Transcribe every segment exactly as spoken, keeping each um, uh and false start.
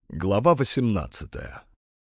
Глава восемнадцатая.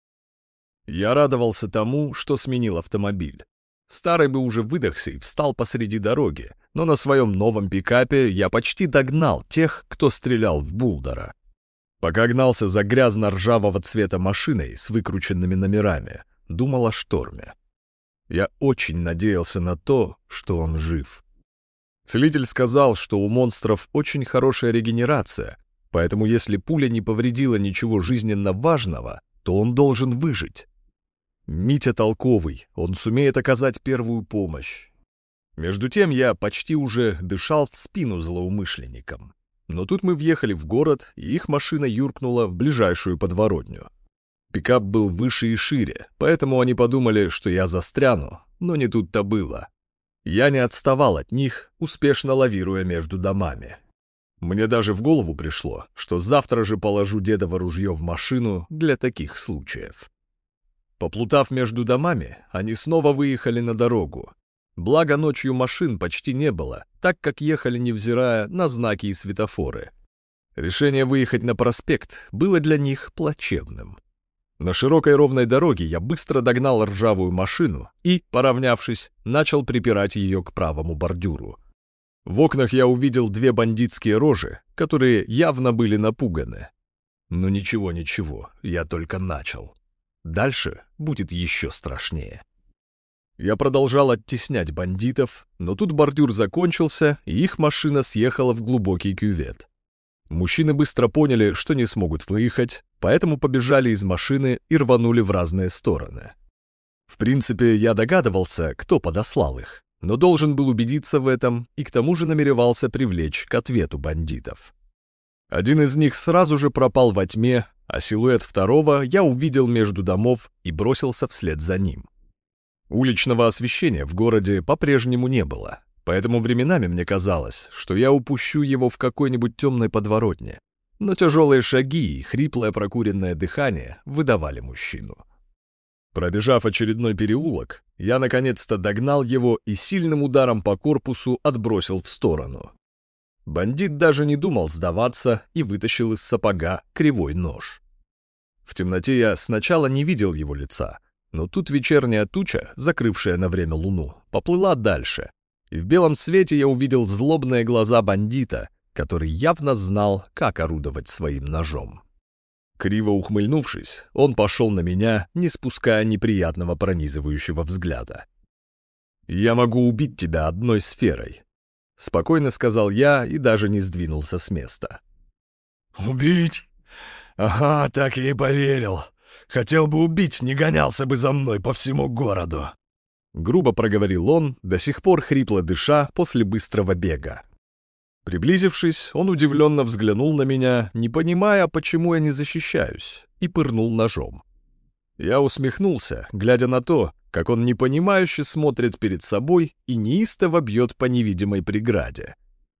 Я радовался тому, что сменил автомобиль. Старый бы уже выдохся и встал посреди дороги, но на своем новом пикапе я почти догнал тех, кто стрелял в Булдера. Пока гнался за грязно-ржавого цвета машиной с выкрученными номерами, думал о Шторме. Я очень надеялся на то, что он жив. Целитель сказал, что у монстров очень хорошая регенерация, поэтому если пуля не повредила ничего жизненно важного, то он должен выжить. Митя толковый, он сумеет оказать первую помощь. Между тем я почти уже дышал в спину злоумышленникам. Но тут мы въехали в город, и их машина юркнула в ближайшую подворотню. Пикап был выше и шире, поэтому они подумали, что я застряну, но не тут-то было. Я не отставал от них, успешно лавируя между домами. Мне даже в голову пришло, что завтра же положу дедово ружье в машину для таких случаев. Поплутав между домами, они снова выехали на дорогу. Благо ночью машин почти не было, так как ехали невзирая на знаки и светофоры. Решение выехать на проспект было для них плачевным. На широкой ровной дороге я быстро догнал ржавую машину и, поравнявшись, начал припирать ее к правому бордюру. В окнах я увидел две бандитские рожи, которые явно были напуганы. Но ничего-ничего, я только начал. Дальше будет еще страшнее. Я продолжал оттеснять бандитов, но тут бордюр закончился, и их машина съехала в глубокий кювет. Мужчины быстро поняли, что не смогут выехать, поэтому побежали из машины и рванули в разные стороны. В принципе, я догадывался, кто подослал их, но должен был убедиться в этом и к тому же намеревался привлечь к ответу бандитов. Один из них сразу же пропал во тьме, а силуэт второго я увидел между домов и бросился вслед за ним. Уличного освещения в городе по-прежнему не было, поэтому временами мне казалось, что я упущу его в какой-нибудь темной подворотне, но тяжелые шаги и хриплое прокуренное дыхание выдавали мужчину. Пробежав очередной переулок, я наконец-то догнал его и сильным ударом по корпусу отбросил в сторону. Бандит даже не думал сдаваться и вытащил из сапога кривой нож. В темноте я сначала не видел его лица, но тут вечерняя туча, закрывшая на время луну, поплыла дальше, и в белом свете я увидел злобные глаза бандита, который явно знал, как орудовать своим ножом. Криво ухмыльнувшись, он пошел на меня, не спуская неприятного пронизывающего взгляда. «Я могу убить тебя одной сферой», — спокойно сказал я и даже не сдвинулся с места. «Убить? Ага, так я и поверил. Хотел бы убить, не гонялся бы за мной по всему городу», — грубо проговорил он, до сих пор хрипло дыша после быстрого бега. Приблизившись, он удивленно взглянул на меня, не понимая, почему я не защищаюсь, и пырнул ножом. Я усмехнулся, глядя на то, как он непонимающе смотрит перед собой и неистово бьет по невидимой преграде.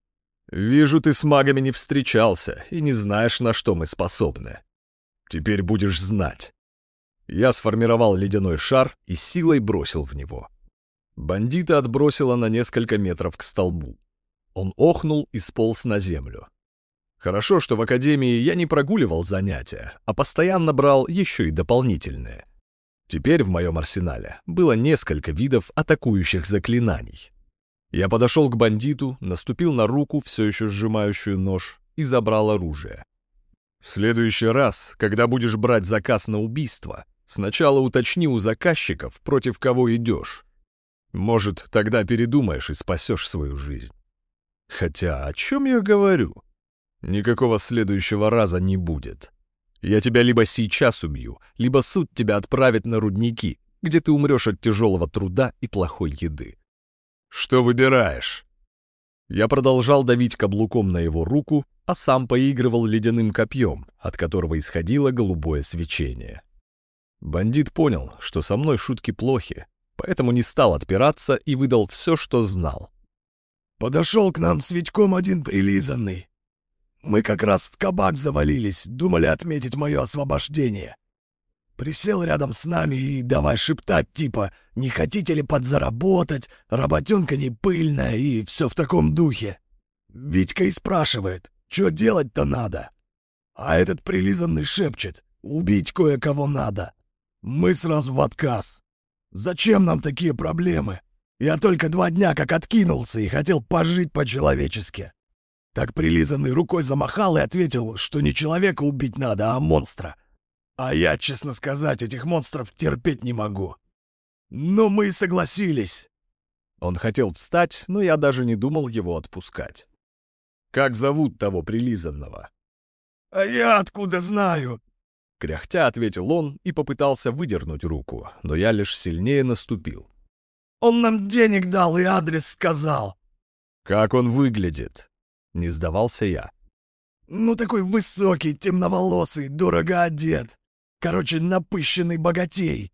«Вижу, ты с магами не встречался и не знаешь, на что мы способны. Теперь будешь знать». Я сформировал ледяной шар и силой бросил в него. Бандита отбросило на несколько метров к столбу. Он охнул и сполз на землю. Хорошо, что в академии я не прогуливал занятия, а постоянно брал еще и дополнительные. Теперь в моем арсенале было несколько видов атакующих заклинаний. Я подошел к бандиту, наступил на руку, все еще сжимающую нож, и забрал оружие. В следующий раз, когда будешь брать заказ на убийство, сначала уточни у заказчиков, против кого идешь. Может, тогда передумаешь и спасешь свою жизнь. Хотя, о чем я говорю? Никакого следующего раза не будет. Я тебя либо сейчас убью, либо суд тебя отправит на рудники, где ты умрешь от тяжелого труда и плохой еды. Что выбираешь?» Я продолжал давить каблуком на его руку, а сам поигрывал ледяным копьем, от которого исходило голубое свечение. Бандит понял, что со мной шутки плохи, поэтому не стал отпираться и выдал все, что знал. «Подошел к нам с Витьком один прилизанный. Мы как раз в кабак завалились, думали отметить мое освобождение. Присел рядом с нами и давай шептать, типа, не хотите ли подзаработать, работенка не пыльная и все в таком духе. Витька и спрашивает, что делать-то надо. А этот прилизанный шепчет: убить кое-кого надо. Мы сразу в отказ. Зачем нам такие проблемы? Я только два дня как откинулся и хотел пожить по-человечески. Так прилизанный рукой замахал и ответил, что не человека убить надо, а монстра. А я, честно сказать, этих монстров терпеть не могу. Но мы и согласились. Он хотел встать, но я даже не думал его отпускать. «Как зовут того прилизанного?» «А я откуда знаю?» Кряхтя ответил он и попытался выдернуть руку, но я лишь сильнее наступил. «Он нам денег дал и адрес сказал». «Как он выглядит?» Не сдавался я. «Ну такой высокий, темноволосый, дорого одет. Короче, напыщенный богатей».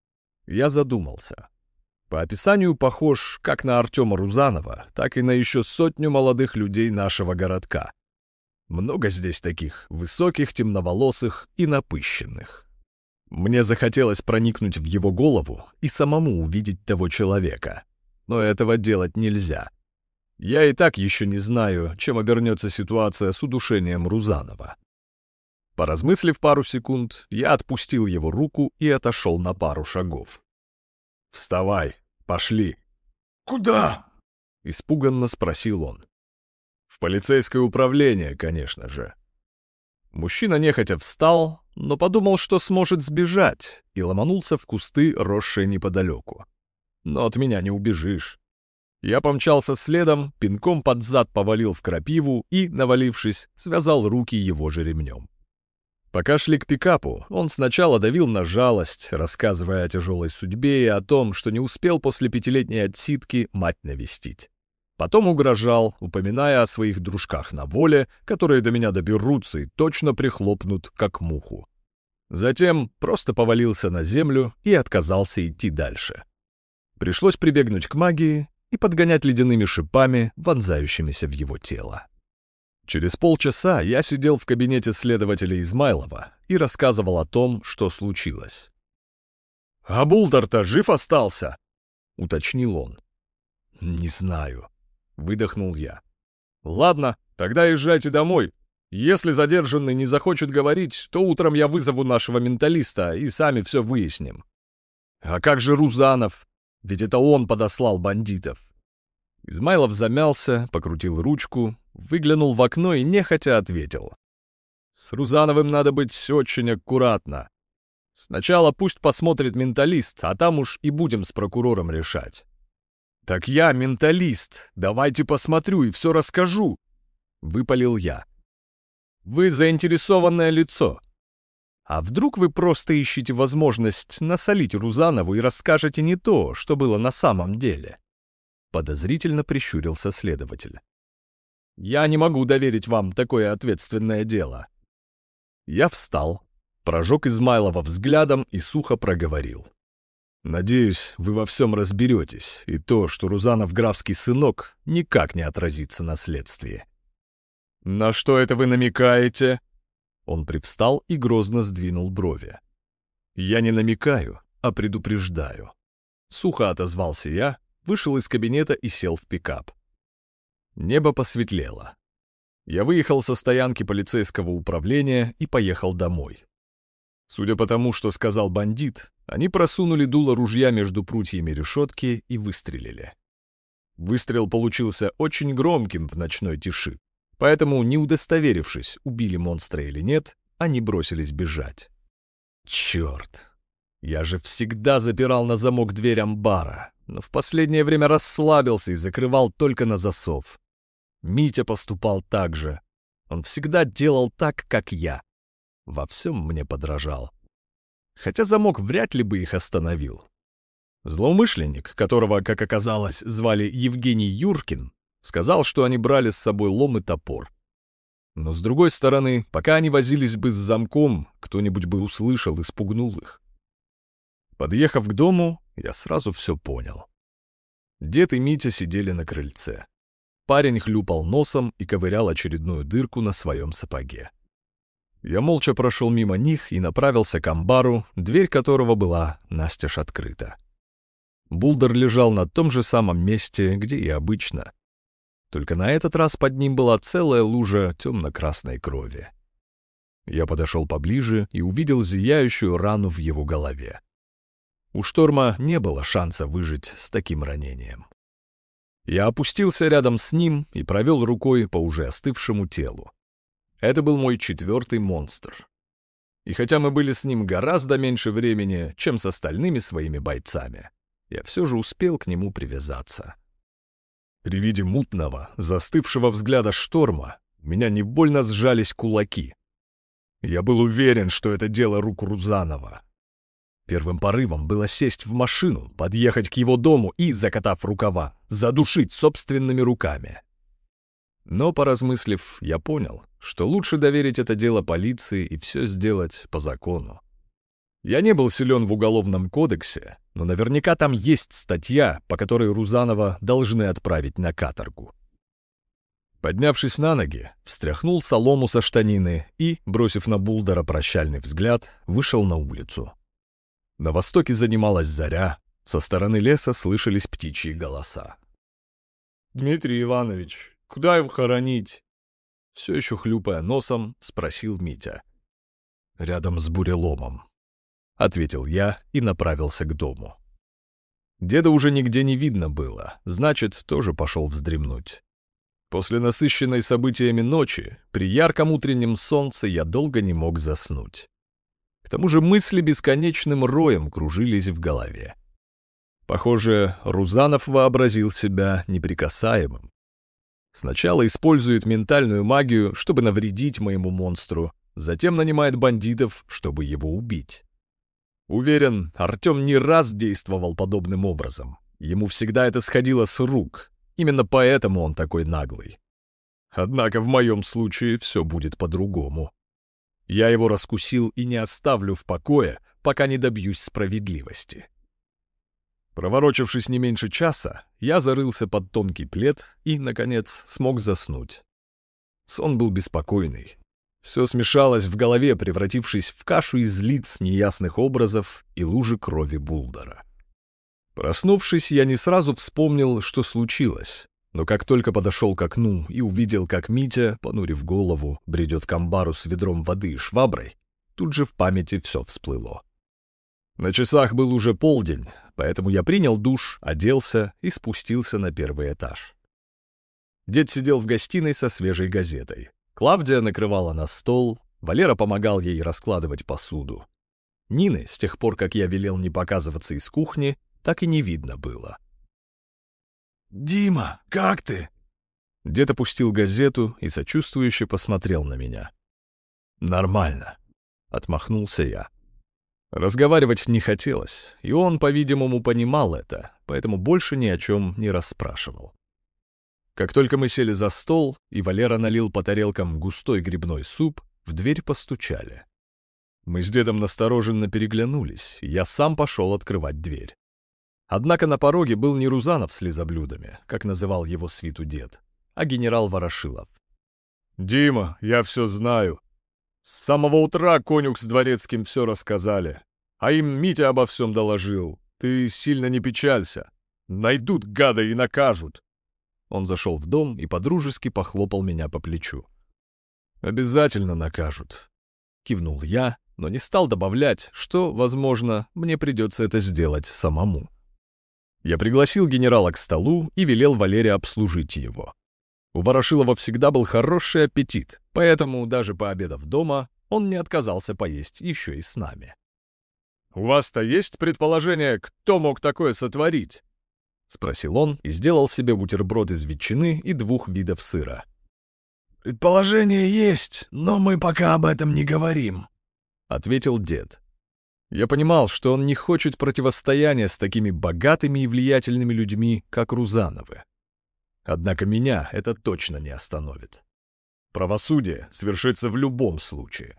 Я задумался. По описанию похож как на Артема Рузанова, так и на еще сотню молодых людей нашего городка. Много здесь таких высоких, темноволосых и напыщенных. Мне захотелось проникнуть в его голову и самому увидеть того человека. Но этого делать нельзя. Я и так еще не знаю, чем обернется ситуация с удушением Рузанова. Поразмыслив пару секунд, я отпустил его руку и отошел на пару шагов. «Вставай, пошли». «Куда?» — испуганно спросил он. «В полицейское управление, конечно же». Мужчина нехотя встал, но подумал, что сможет сбежать, и ломанулся в кусты, росшие неподалеку. Но от меня не убежишь. Я помчался следом, пинком под зад повалил в крапиву и, навалившись, связал руки его же ремнем. Пока шли к пикапу, он сначала давил на жалость, рассказывая о тяжелой судьбе и о том, что не успел после пятилетней отсидки мать навестить. Потом угрожал, упоминая о своих дружках на воле, которые до меня доберутся и точно прихлопнут, как муху. Затем просто повалился на землю и отказался идти дальше. Пришлось прибегнуть к магии и подгонять ледяными шипами, вонзающимися в его тело. Через полчаса я сидел в кабинете следователя Измайлова и рассказывал о том, что случилось. «А Булдер-то жив остался?» — уточнил он. «Не знаю», — выдохнул я. «Ладно, тогда езжайте домой. Если задержанный не захочет говорить, то утром я вызову нашего менталиста и сами все выясним». «А как же Рузанов? Ведь это он подослал бандитов». Измайлов замялся, покрутил ручку, выглянул в окно и нехотя ответил. «С Рузановым надо быть очень аккуратно. Сначала пусть посмотрит менталист, а там уж и будем с прокурором решать». «Так я менталист, давайте посмотрю и все расскажу», — выпалил я. «Вы заинтересованное лицо. А вдруг вы просто ищете возможность насолить Рузанову и расскажете не то, что было на самом деле?» Подозрительно прищурился следователь. «Я не могу доверить вам такое ответственное дело». Я встал, прожег Измайлова взглядом и сухо проговорил. «Надеюсь, вы во всем разберетесь, и то, что Рузанов графский сынок, никак не отразится на следствии». «На что это вы намекаете?» Он привстал и грозно сдвинул брови. «Я не намекаю, а предупреждаю». Сухо отозвался я, вышел из кабинета и сел в пикап. Небо посветлело. Я выехал со стоянки полицейского управления и поехал домой. Судя по тому, что сказал бандит, они просунули дуло ружья между прутьями решетки и выстрелили. Выстрел получился очень громким в ночной тиши, поэтому, не удостоверившись, убили монстра или нет, они бросились бежать. Черт! Я же всегда запирал на замок дверь амбара, но в последнее время расслабился и закрывал только на засов. Митя поступал так же. Он всегда делал так, как я. Во всем мне подражал. Хотя замок вряд ли бы их остановил. Злоумышленник, которого, как оказалось, звали Евгений Юркин, сказал, что они брали с собой лом и топор. Но с другой стороны, пока они возились бы с замком, кто-нибудь бы услышал и спугнул их. Подъехав к дому, я сразу все понял. Дед и Митя сидели на крыльце. Парень хлюпал носом и ковырял очередную дырку на своем сапоге. Я молча прошел мимо них и направился к амбару, дверь которого была настежь открыта. Булдер лежал на том же самом месте, где и обычно. Только на этот раз под ним была целая лужа темно-красной крови. Я подошел поближе и увидел зияющую рану в его голове. У Шторма не было шанса выжить с таким ранением. Я опустился рядом с ним и провел рукой по уже остывшему телу. Это был мой четвертый монстр. И хотя мы были с ним гораздо меньше времени, чем с остальными своими бойцами, я все же успел к нему привязаться. При виде мутного, застывшего взгляда Шторма у меня невольно сжались кулаки. Я был уверен, что это дело рук Рузанова. Первым порывом было сесть в машину, подъехать к его дому и, закатав рукава, задушить собственными руками. Но, поразмыслив, я понял, что лучше доверить это дело полиции и все сделать по закону. Я не был силен в уголовном кодексе, но наверняка там есть статья, по которой Рузанова должны отправить на каторгу. Поднявшись на ноги, встряхнул солому со штанины и, бросив на Булдера прощальный взгляд, вышел на улицу. На востоке занималась заря, со стороны леса слышались птичьи голоса. «Дмитрий Иванович, куда его хоронить?» Все еще хлюпая носом, спросил Митя. «Рядом с буреломом», — ответил я и направился к дому. Деда уже нигде не видно было, значит, тоже пошел вздремнуть. После насыщенной событиями ночи, при ярком утреннем солнце я долго не мог заснуть. К тому же мысли бесконечным роем кружились в голове. Похоже, Рузанов вообразил себя неприкасаемым. Сначала использует ментальную магию, чтобы навредить моему монстру, затем нанимает бандитов, чтобы его убить. Уверен, Артем не раз действовал подобным образом. Ему всегда это сходило с рук. Именно поэтому он такой наглый. Однако в моем случае все будет по-другому. Я его раскусил и не оставлю в покое, пока не добьюсь справедливости. Проворочившись не меньше часа, я зарылся под тонкий плед и, наконец, смог заснуть. Сон был беспокойный. Все смешалось в голове, превратившись в кашу из лиц неясных образов и лужи крови Булдера. Проснувшись, я не сразу вспомнил, что случилось, но как только подошел к окну и увидел, как Митя, понурив голову, бредет к амбару с ведром воды и шваброй, тут же в памяти все всплыло. На часах был уже полдень, поэтому я принял душ, оделся и спустился на первый этаж. Дед сидел в гостиной со свежей газетой. Клавдия накрывала на стол, Валера помогал ей раскладывать посуду. Нины, с тех пор, как я велел не показываться из кухни, так и не видно было. «Дима, как ты?» Дед опустил газету и сочувствующе посмотрел на меня. «Нормально», — отмахнулся я. Разговаривать не хотелось, и он, по-видимому, понимал это, поэтому больше ни о чем не расспрашивал. Как только мы сели за стол, и Валера налил по тарелкам густой грибной суп, в дверь постучали. Мы с дедом настороженно переглянулись, и я сам пошел открывать дверь. Однако на пороге был не Рузанов с лизоблюдами, как называл его свиту дед, а генерал Ворошилов. «Дима, я все знаю. С самого утра конюх с дворецким все рассказали. А им Митя обо всем доложил. Ты сильно не печалься. Найдут гада и накажут». Он зашел в дом и подружески похлопал меня по плечу. «Обязательно накажут», — кивнул я, но не стал добавлять, что, возможно, мне придется это сделать самому. Я пригласил генерала к столу и велел Валере обслужить его. У Ворошилова всегда был хороший аппетит, поэтому, даже пообедав дома, он не отказался поесть еще и с нами. «У вас-то есть предположение, кто мог такое сотворить?» — спросил он и сделал себе бутерброд из ветчины и двух видов сыра. «Предположение есть, но мы пока об этом не говорим», — ответил дед. Я понимал, что он не хочет противостояния с такими богатыми и влиятельными людьми, как Рузановы. Однако меня это точно не остановит. Правосудие свершится в любом случае.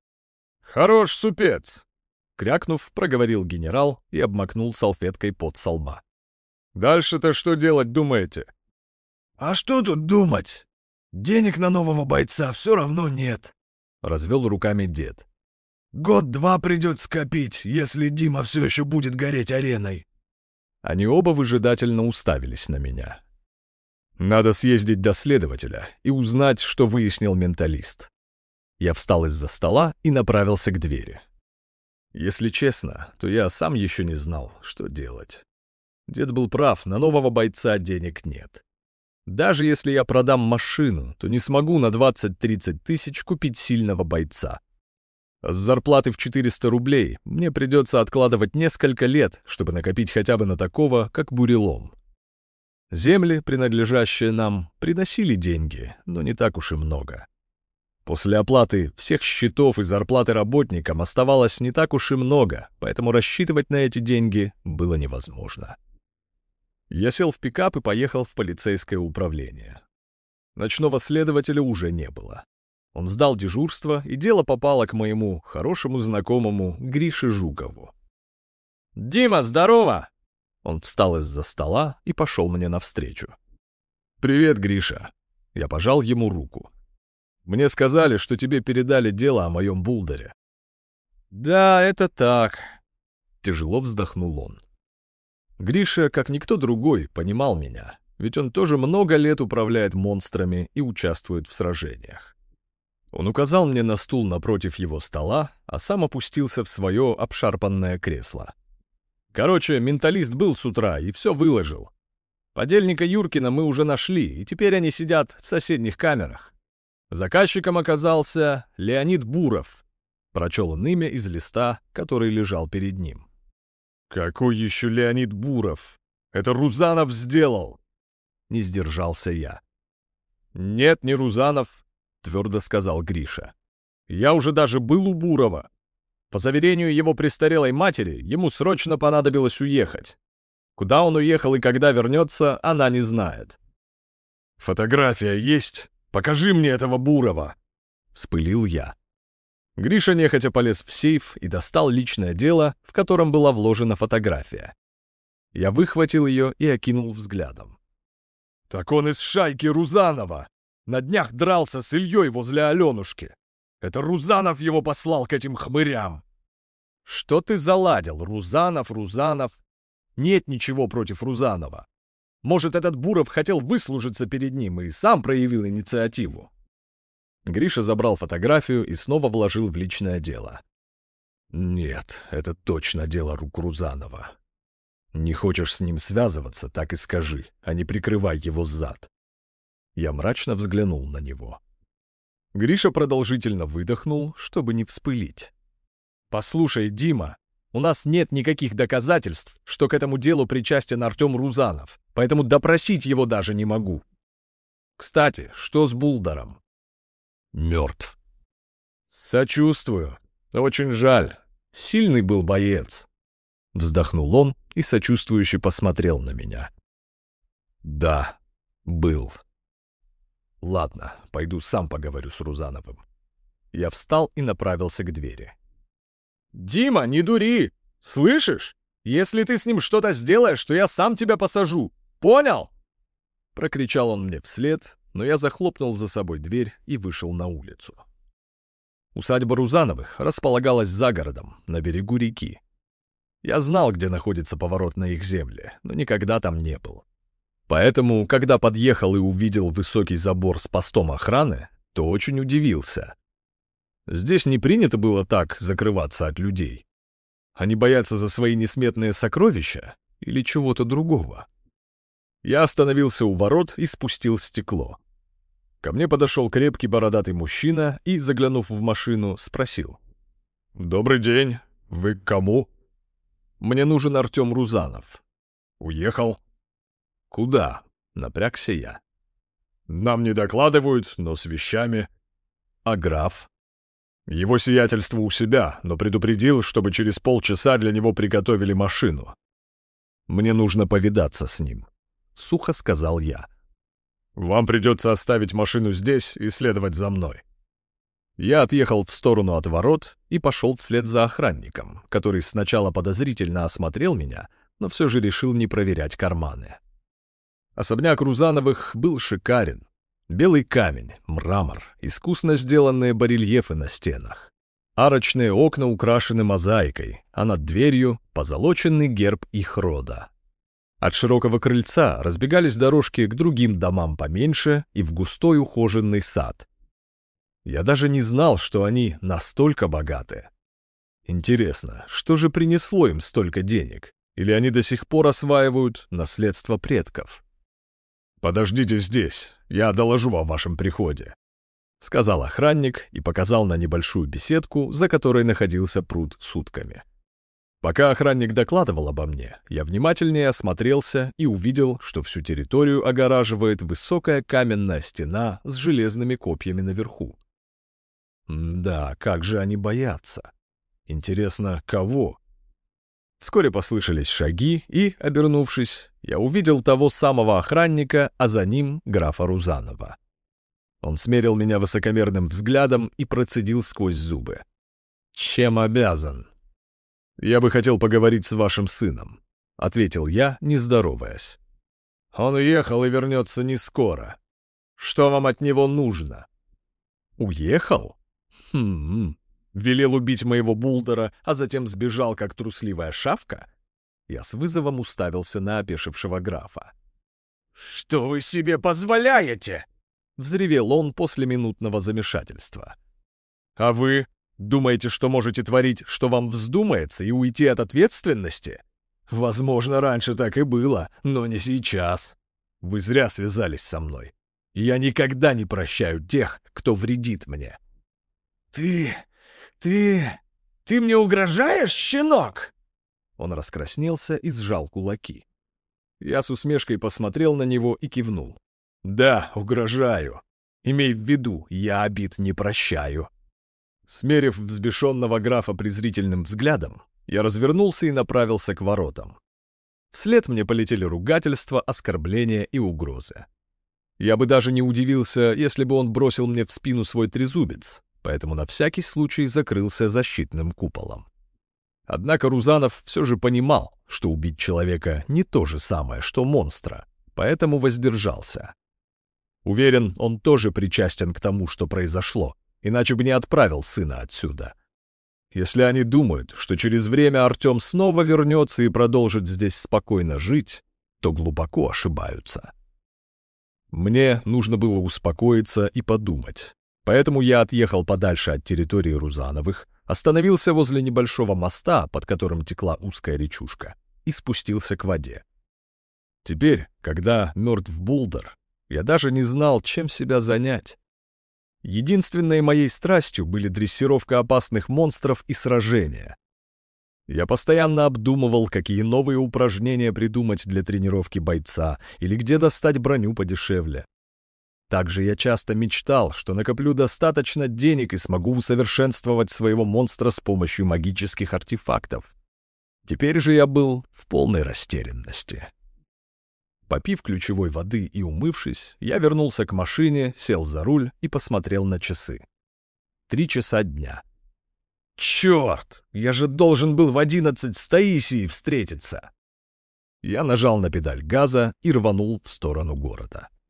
«Хорош супец!» — крякнув, проговорил генерал и обмакнул салфеткой пот со лба. «Дальше-то что делать думаете?» «А что тут думать? Денег на нового бойца все равно нет», — развел руками дед. «Год-два придется скопить, если Дима все еще будет гореть ареной». Они оба выжидательно уставились на меня. «Надо съездить до следователя и узнать, что выяснил менталист». Я встал из-за стола и направился к двери. Если честно, то я сам еще не знал, что делать. Дед был прав, на нового бойца денег нет. Даже если я продам машину, то не смогу на двадцать-тридцать тысяч купить сильного бойца. С зарплаты в четыреста рублей мне придется откладывать несколько лет, чтобы накопить хотя бы на такого, как Бурелом. Земли, принадлежащие нам, приносили деньги, но не так уж и много. После оплаты всех счетов и зарплаты работникам оставалось не так уж и много, поэтому рассчитывать на эти деньги было невозможно. Я сел в пикап и поехал в полицейское управление. Ночного следователя уже не было. Он сдал дежурство, и дело попало к моему хорошему знакомому Грише Жукову. «Дима, здорово!» Он встал из-за стола и пошел мне навстречу. «Привет, Гриша!» Я пожал ему руку. «Мне сказали, что тебе передали дело о моем булдере». «Да, это так», — тяжело вздохнул он. Гриша, как никто другой, понимал меня, ведь он тоже много лет управляет монстрами и участвует в сражениях. Он указал мне на стул напротив его стола, а сам опустился в свое обшарпанное кресло. Короче, менталист был с утра и все выложил. Подельника Юркина мы уже нашли, и теперь они сидят в соседних камерах. Заказчиком оказался Леонид Буров. Прочел он имя из листа, который лежал перед ним. «Какой еще Леонид Буров? Это Рузанов сделал!» Не сдержался я. «Нет, не Рузанов», — твердо сказал Гриша. «Я уже даже был у Бурова. По заверению его престарелой матери, ему срочно понадобилось уехать. Куда он уехал и когда вернется, она не знает». «Фотография есть? Покажи мне этого Бурова!» — вспылил я. Гриша нехотя полез в сейф и достал личное дело, в котором была вложена фотография. Я выхватил ее и окинул взглядом. «Так он из шайки Рузанова! На днях дрался с Ильей возле Аленушки! Это Рузанов его послал к этим хмырям!» «Что ты заладил? Рузанов, Рузанов? Нет ничего против Рузанова. Может, этот Буров хотел выслужиться перед ним и сам проявил инициативу?» Гриша забрал фотографию и снова вложил в личное дело. «Нет, это точно дело рук Рузанова. Не хочешь с ним связываться, так и скажи, а не прикрывай его зад». Я мрачно взглянул на него. Гриша продолжительно выдохнул, чтобы не вспылить. «Послушай, Дима, у нас нет никаких доказательств, что к этому делу причастен Артем Рузанов, поэтому допросить его даже не могу. Кстати, что с Булдером?» «Мертв». «Сочувствую. Очень жаль. Сильный был боец». Вздохнул он и сочувствующе посмотрел на меня. «Да, был. Ладно, пойду сам поговорю с Рузановым». Я встал и направился к двери. «Дима, не дури! Слышишь? Если ты с ним что-то сделаешь, то я сам тебя посажу. Понял?» Прокричал он мне вслед, но я захлопнул за собой дверь и вышел на улицу. Усадьба Рузановых располагалась за городом, на берегу реки. Я знал, где находится поворот на их земли, но никогда там не был. Поэтому, когда подъехал и увидел высокий забор с постом охраны, то очень удивился. Здесь не принято было так закрываться от людей. Они боятся за свои несметные сокровища или чего-то другого? Я остановился у ворот и спустил стекло. Ко мне подошел крепкий бородатый мужчина и, заглянув в машину, спросил. «Добрый день. Вы к кому?» «Мне нужен Артем Рузанов». «Уехал?» «Куда?» — напрягся я. «Нам не докладывают, но с вещами». «А граф?» «Его сиятельство у себя, но предупредил, чтобы через полчаса для него приготовили машину». «Мне нужно повидаться с ним», — сухо сказал я. «Вам придется оставить машину здесь и следовать за мной». Я отъехал в сторону от ворот и пошел вслед за охранником, который сначала подозрительно осмотрел меня, но все же решил не проверять карманы. Особняк Рузановых был шикарен. Белый камень, мрамор, искусно сделанные барельефы на стенах. Арочные окна украшены мозаикой, а над дверью позолоченный герб их рода. От широкого крыльца разбегались дорожки к другим домам поменьше и в густой ухоженный сад. Я даже не знал, что они настолько богаты. Интересно, что же принесло им столько денег? Или они до сих пор осваивают наследство предков? «Подождите здесь, я доложу о вашем приходе», — сказал охранник и показал на небольшую беседку, за которой находился пруд с утками. Пока охранник докладывал обо мне, я внимательнее осмотрелся и увидел, что всю территорию огораживает высокая каменная стена с железными копьями наверху. Да, как же они боятся. Интересно, кого? Вскоре послышались шаги, и, обернувшись, я увидел того самого охранника, а за ним графа Рузанова. Он смерил меня высокомерным взглядом и процедил сквозь зубы: «Чем обязан?» «Я бы хотел поговорить с вашим сыном», — ответил я, не здороваясь. «Он уехал и вернется не скоро. Что вам от него нужно?» «Уехал? Хм, велел убить моего булдера, а затем сбежал, как трусливая шавка?» Я с вызовом уставился на опешившего графа. «Что вы себе позволяете?» — взревел он после минутного замешательства. «А вы думаете, что можете творить, что вам вздумается, и уйти от ответственности? Возможно, раньше так и было, но не сейчас. Вы зря связались со мной. Я никогда не прощаю тех, кто вредит мне». «Ты... ты... ты мне угрожаешь, щенок?» Он раскраснелся и сжал кулаки. Я с усмешкой посмотрел на него и кивнул. «Да, угрожаю. Имей в виду, я обид не прощаю». Смерив взбешенного графа презрительным взглядом, я развернулся и направился к воротам. Вслед мне полетели ругательства, оскорбления и угрозы. Я бы даже не удивился, если бы он бросил мне в спину свой трезубец, поэтому на всякий случай закрылся защитным куполом. Однако Рузанов все же понимал, что убить человека не то же самое, что монстра, поэтому воздержался. Уверен, он тоже причастен к тому, что произошло, иначе бы не отправил сына отсюда. Если они думают, что через время Артем снова вернется и продолжит здесь спокойно жить, то глубоко ошибаются. Мне нужно было успокоиться и подумать, поэтому я отъехал подальше от территории Рузановых, остановился возле небольшого моста, под которым текла узкая речушка, и спустился к воде. Теперь, когда мертв Булдер, я даже не знал, чем себя занять. Единственной моей страстью были дрессировка опасных монстров и сражения. Я постоянно обдумывал, какие новые упражнения придумать для тренировки бойца или где достать броню подешевле. Также я часто мечтал, что накоплю достаточно денег и смогу усовершенствовать своего монстра с помощью магических артефактов. Теперь же я был в полной растерянности. Попив ключевой воды и умывшись, я вернулся к машине, сел за руль и посмотрел на часы. Три часа дня. Черт! Я же должен был в одиннадцать с Таисией встретиться! Я нажал на педаль газа и рванул в сторону города.